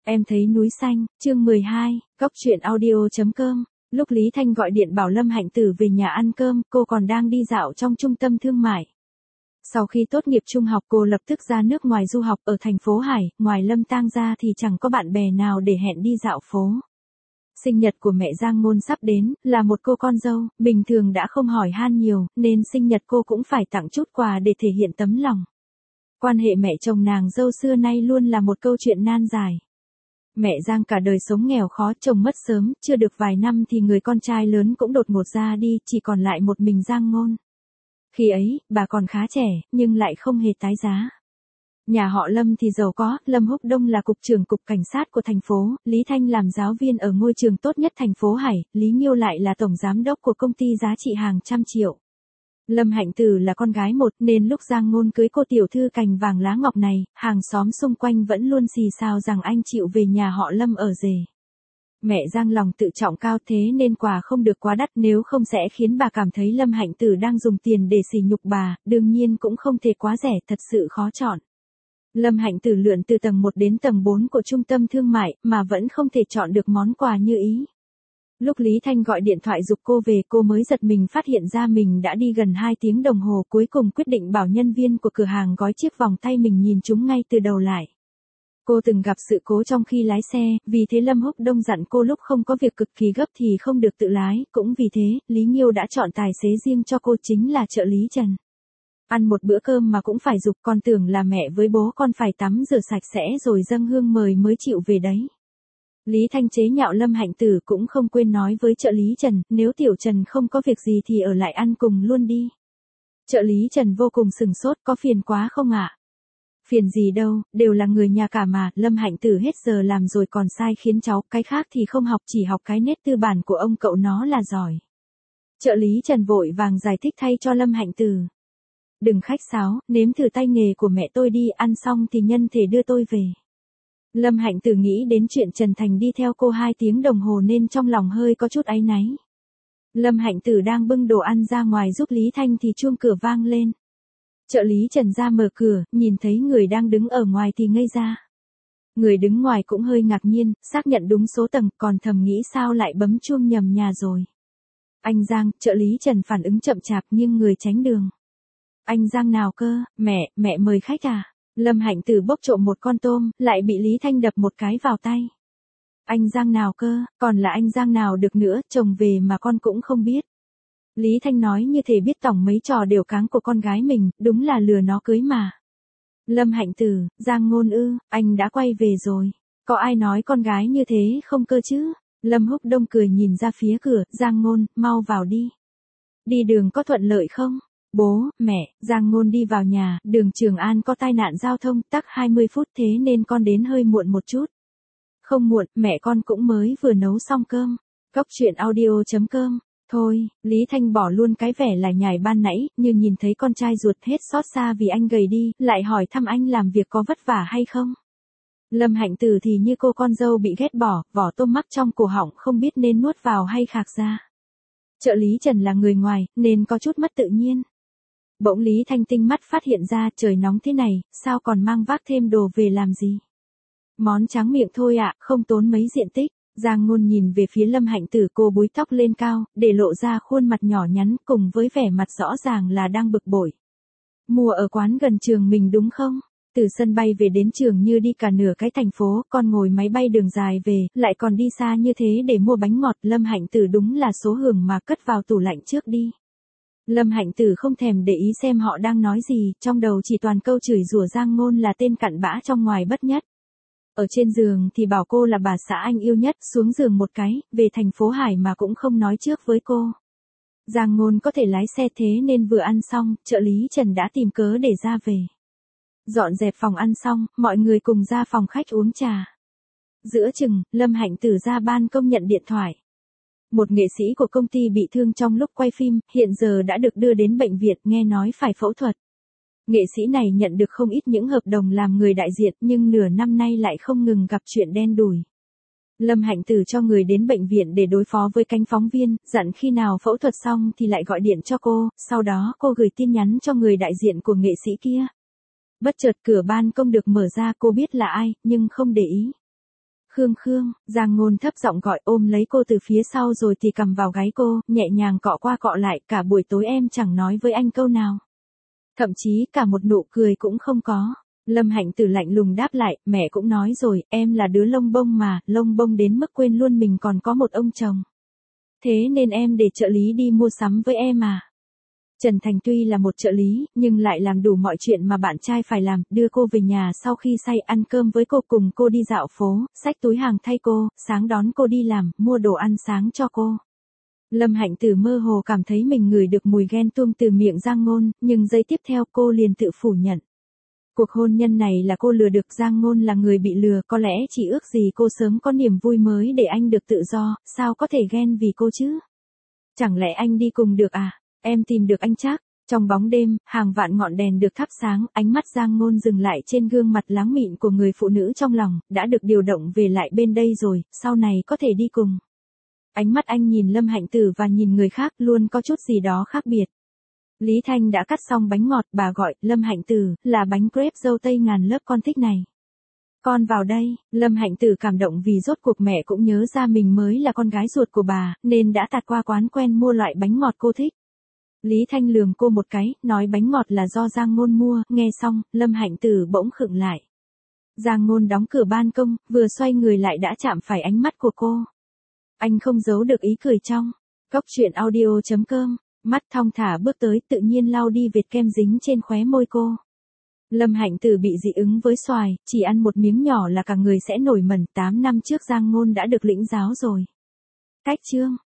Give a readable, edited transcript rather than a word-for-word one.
Em thấy núi xanh, chương 12, góc truyện audio.com. Lúc Lý Thanh gọi điện bảo Lâm Hạnh Tử về nhà ăn cơm, cô còn đang đi dạo trong trung tâm thương mại. Sau khi tốt nghiệp trung học cô lập tức ra nước ngoài du học ở thành phố Hải, ngoài Lâm Tang ra thì chẳng có bạn bè nào để hẹn đi dạo phố. Sinh nhật của mẹ Giang Ngôn sắp đến, là một cô con dâu, bình thường đã không hỏi han nhiều, nên sinh nhật cô cũng phải tặng chút quà để thể hiện tấm lòng. Quan hệ mẹ chồng nàng dâu xưa nay luôn là một câu chuyện nan giải. Mẹ Giang cả đời sống nghèo khó, chồng mất sớm, chưa được vài năm thì người con trai lớn cũng đột ngột ra đi, chỉ còn lại một mình Giang Ngôn. Khi ấy, bà còn khá trẻ, nhưng lại không hề tái giá. Nhà họ Lâm thì giàu có, Lâm Húc Đông là cục trưởng cục cảnh sát của thành phố, Lý Thanh làm giáo viên ở ngôi trường tốt nhất thành phố Hải, Lý Nghiêu lại là tổng giám đốc của công ty giá trị hàng trăm triệu. Lâm Hạnh Tử là con gái một nên lúc Giang Ngôn cưới cô tiểu thư cành vàng lá ngọc này, hàng xóm xung quanh vẫn luôn xì xào rằng anh chịu về nhà họ Lâm ở rể. Mẹ Giang lòng tự trọng cao thế nên quà không được quá đắt, nếu không sẽ khiến bà cảm thấy Lâm Hạnh Tử đang dùng tiền để sỉ nhục bà, đương nhiên cũng không thể quá rẻ, thật sự khó chọn. Lâm Hạnh Tử lượn từ tầng 1 đến tầng 4 của trung tâm thương mại mà vẫn không thể chọn được món quà như ý. Lúc Lý Thanh gọi điện thoại giục cô về, cô mới giật mình phát hiện ra mình đã đi gần 2 tiếng đồng hồ, cuối cùng quyết định bảo nhân viên của cửa hàng gói chiếc vòng tay mình nhìn chúng ngay từ đầu lại. Cô từng gặp sự cố trong khi lái xe, vì thế Lâm Húc Đông dặn cô lúc không có việc cực kỳ gấp thì không được tự lái, cũng vì thế, Lý Nghiêu đã chọn tài xế riêng cho cô, chính là trợ lý Trần. Ăn một bữa cơm mà cũng phải giục, con tưởng là mẹ với bố con phải tắm rửa sạch sẽ rồi dâng hương mời mới chịu về đấy. Lý Thanh chế nhạo Lâm Hạnh Tử, cũng không quên nói với trợ lý Trần, nếu tiểu Trần không có việc gì thì ở lại ăn cùng luôn đi. Trợ lý Trần vô cùng sừng sốt, có phiền quá không ạ? Phiền gì đâu, đều là người nhà cả mà, Lâm Hạnh Tử hết giờ làm rồi còn sai khiến cháu, cái khác thì không học, chỉ học cái nét tư bản của ông cậu nó là giỏi. Trợ lý Trần vội vàng giải thích thay cho Lâm Hạnh Tử. Đừng khách sáo, nếm thử tay nghề của mẹ tôi đi, ăn xong thì nhân thể đưa tôi về. Lâm Hạnh Tử nghĩ đến chuyện Trần Thành đi theo cô 2 tiếng đồng hồ nên trong lòng hơi có chút áy náy. Lâm Hạnh Tử đang bưng đồ ăn ra ngoài giúp Lý Thanh thì chuông cửa vang lên. Trợ lý Trần ra mở cửa, nhìn thấy người đang đứng ở ngoài thì ngây ra. Người đứng ngoài cũng hơi ngạc nhiên, xác nhận đúng số tầng, còn thầm nghĩ sao lại bấm chuông nhầm nhà rồi. Anh Giang, trợ lý Trần phản ứng chậm chạp nghiêng người tránh đường. Anh Giang nào cơ, mẹ mời khách à? Lâm Hạnh Tử bốc trộm một con tôm, lại bị Lý Thanh đập một cái vào tay. Anh Giang nào cơ, còn là anh Giang nào được nữa, chồng về mà con cũng không biết. Lý Thanh nói như thể biết tổng mấy trò đều cáng của con gái mình, đúng là lừa nó cưới mà. Lâm Hạnh Tử, Giang Ngôn ư, anh đã quay về rồi. Có ai nói con gái như thế không cơ chứ? Lâm Húc Đông cười nhìn ra phía cửa, Giang Ngôn, mau vào đi. Đi đường có thuận lợi không? Bố, mẹ, Giang Ngôn đi vào nhà, đường Trường An có tai nạn giao thông, tắc 20 phút thế nên con đến hơi muộn một chút. Không muộn, mẹ con cũng mới vừa nấu xong cơm. Góc truyện audio.com. Thôi, Lý Thanh bỏ luôn cái vẻ lải nhải ban nãy, như nhìn thấy con trai ruột hết xót xa vì anh gầy đi, lại hỏi thăm anh làm việc có vất vả hay không. Lâm Hạnh Tử thì như cô con dâu bị ghét bỏ, vỏ tôm mắc trong cổ họng không biết nên nuốt vào hay khạc ra. Trợ lý Trần là người ngoài, nên có chút mất tự nhiên. Bỗng Lý Thanh tinh mắt phát hiện ra, trời nóng thế này, sao còn mang vác thêm đồ về làm gì? Món tráng miệng thôi ạ, không tốn mấy diện tích. Giang Ngôn nhìn về phía Lâm Hạnh Tử, cô búi tóc lên cao, để lộ ra khuôn mặt nhỏ nhắn cùng với vẻ mặt rõ ràng là đang bực bội. Mua ở quán gần trường mình đúng không? Từ sân bay về đến trường như đi cả nửa cái thành phố, con ngồi máy bay đường dài về, lại còn đi xa như thế để mua bánh ngọt. Lâm Hạnh Tử đúng là số hưởng mà, cất vào tủ lạnh trước đi. Lâm Hạnh Tử không thèm để ý xem họ đang nói gì, trong đầu chỉ toàn câu chửi rủa Giang Ngôn là tên cặn bã trong ngoài bất nhất. Ở trên giường thì bảo cô là bà xã anh yêu nhất, xuống giường một cái, về thành phố Hải mà cũng không nói trước với cô. Giang Ngôn có thể lái xe thế nên vừa ăn xong, trợ lý Trần đã tìm cớ để ra về. Dọn dẹp phòng ăn xong, mọi người cùng ra phòng khách uống trà. Giữa chừng, Lâm Hạnh Tử ra ban công nhận điện thoại. Một nghệ sĩ của công ty bị thương trong lúc quay phim, hiện giờ đã được đưa đến bệnh viện, nghe nói phải phẫu thuật. Nghệ sĩ này nhận được không ít những hợp đồng làm người đại diện, nhưng nửa năm nay lại không ngừng gặp chuyện đen đủi. Lâm Hạnh Tử cho người đến bệnh viện để đối phó với cánh phóng viên, dặn khi nào phẫu thuật xong thì lại gọi điện cho cô, sau đó cô gửi tin nhắn cho người đại diện của nghệ sĩ kia. Bất chợt cửa ban công được mở ra, cô biết là ai, nhưng không để ý. Khương Khương, Giang Ngôn thấp giọng gọi, ôm lấy cô từ phía sau rồi thì cầm vào gáy cô, nhẹ nhàng cọ qua cọ lại, cả buổi tối em chẳng nói với anh câu nào. Thậm chí cả một nụ cười cũng không có. Lâm Hạnh Tử lạnh lùng đáp lại, mẹ cũng nói rồi, em là đứa lông bông mà, lông bông đến mức quên luôn mình còn có một ông chồng. Thế nên em để trợ lý đi mua sắm với em à. Trần Thành tuy là một trợ lý, nhưng lại làm đủ mọi chuyện mà bạn trai phải làm, đưa cô về nhà sau khi say, ăn cơm với cô, cùng cô đi dạo phố, xách túi hàng thay cô, sáng đón cô đi làm, mua đồ ăn sáng cho cô. Lâm Hạnh Tử mơ hồ cảm thấy mình ngửi được mùi ghen tuông từ miệng Giang Ngôn, nhưng giây tiếp theo cô liền tự phủ nhận. Cuộc hôn nhân này là cô lừa được, Giang Ngôn là người bị lừa, có lẽ chỉ ước gì cô sớm có niềm vui mới để anh được tự do, sao có thể ghen vì cô chứ? Chẳng lẽ anh đi cùng được à? Em tìm được anh chắc. Trong bóng đêm, hàng vạn ngọn đèn được thắp sáng, ánh mắt Giang Ngôn dừng lại trên gương mặt láng mịn của người phụ nữ trong lòng, đã được điều động về lại bên đây rồi, sau này có thể đi cùng. Ánh mắt anh nhìn Lâm Hạnh Tử và nhìn người khác luôn có chút gì đó khác biệt. Lý Thanh đã cắt xong bánh ngọt, bà gọi, Lâm Hạnh Tử, là bánh crepe dâu tây ngàn lớp con thích này. Con vào đây, Lâm Hạnh Tử cảm động vì rốt cuộc mẹ cũng nhớ ra mình mới là con gái ruột của bà, nên đã tạt qua quán quen mua loại bánh ngọt cô thích. Lý Thanh lườm cô một cái, nói bánh ngọt là do Giang Ngôn mua, nghe xong, Lâm Hạnh Tử bỗng khựng lại. Giang Ngôn đóng cửa ban công, vừa xoay người lại đã chạm phải ánh mắt của cô. Anh không giấu được ý cười trong. Cốc truyện audio.com, mắt thong thả bước tới, tự nhiên lau đi vệt kem dính trên khóe môi cô. Lâm Hạnh Tử bị dị ứng với xoài, chỉ ăn một miếng nhỏ là cả người sẽ nổi mẩn, 8 năm trước Giang Ngôn đã được lĩnh giáo rồi. Cách chương